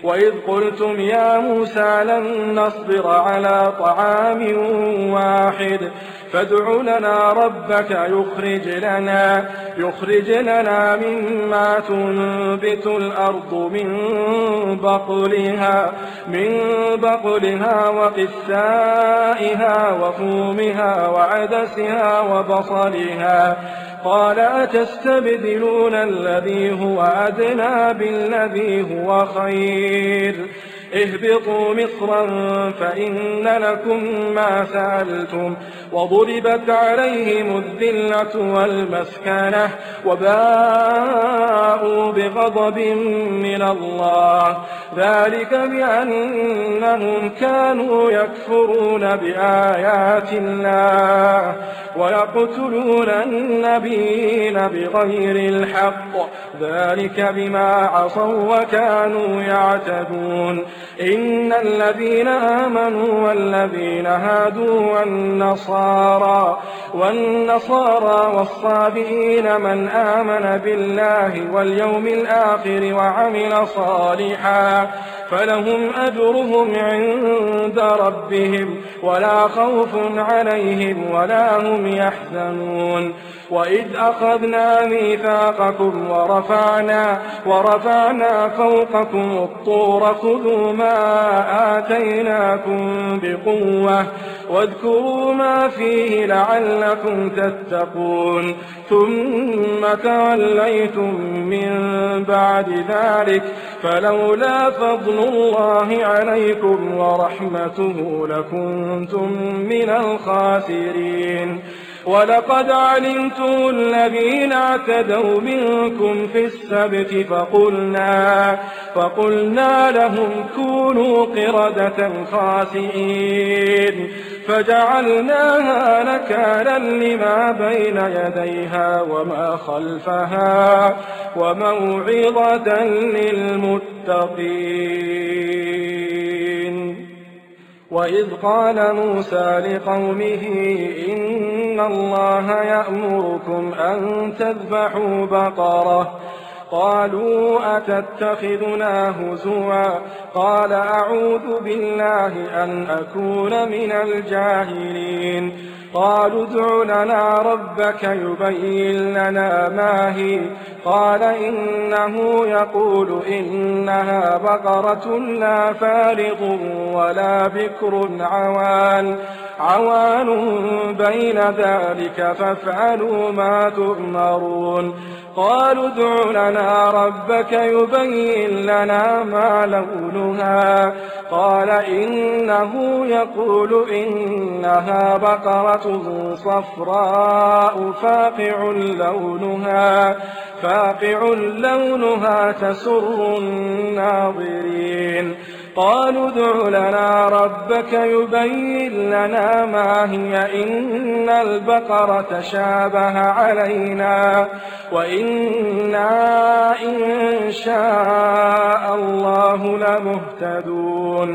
وإذ قلتم يا موسى لن نصبر على طعام واحد فادع لنا ربك يخرج لنا مما تنبت الأرض من بقلها وقثائها وفومها وعدسها وبصلها قال أتستبدلون الذي هو أدنى بالذي هو خير اهبطوا مصرا فإن لكم ما سألتم وضربت عليهم الذلة والمسكنة وباءوا بغضب من الله ذلك بأنهم كانوا يكفرون بآيات الله ويقتلون النبيين بغير الحق ذلك بما عصوا وكانوا يعتدون إن الذين آمنوا والذين هادوا والنصارى والصابئين من آمن بالله واليوم الآخر وعمل صالحا فلهم أجرهم عند ربهم ولا خوف عليهم ولا هم يحزنون وإذ أخذنا ميثاقكم ورفعنا فوقكم الطور خذوا ما آتيناكم بقوة واذكروا ما فيه لعلكم تتقون ثم توليتم من بعد ذلك فلولا فضل الله عليكم ورحمته لكنتم من الخاسرين ولقد علمتم الذين اعتدوا منكم في السبت فقلنا لهم كونوا قردة خاسئين فجعلناها نكالا لما بين يديها وما خلفها وموعظة للمتقين وإذ قال موسى لقومه إن الله يأمركم أن تذبحوا بقرة قالوا أتتخذنا هزوا قال أعوذ بالله أن أكون من الجاهلين قالوا ادع لنا ربك يبين لنا ما هي قال إنه يقول إنها بقرة لا فارض ولا بكر عوان بين ذلك فافعلوا ما تؤمرون قالوا ادع لنا ربك يبين لنا ما لونها قال إنه يقول إنها بقرة صفراء فاقع لونها تسر الناظرين قالوا ادع لنا ربك يبين لنا ما هي إن البقرة شابه علينا وإنا إن شاء الله لمهتدون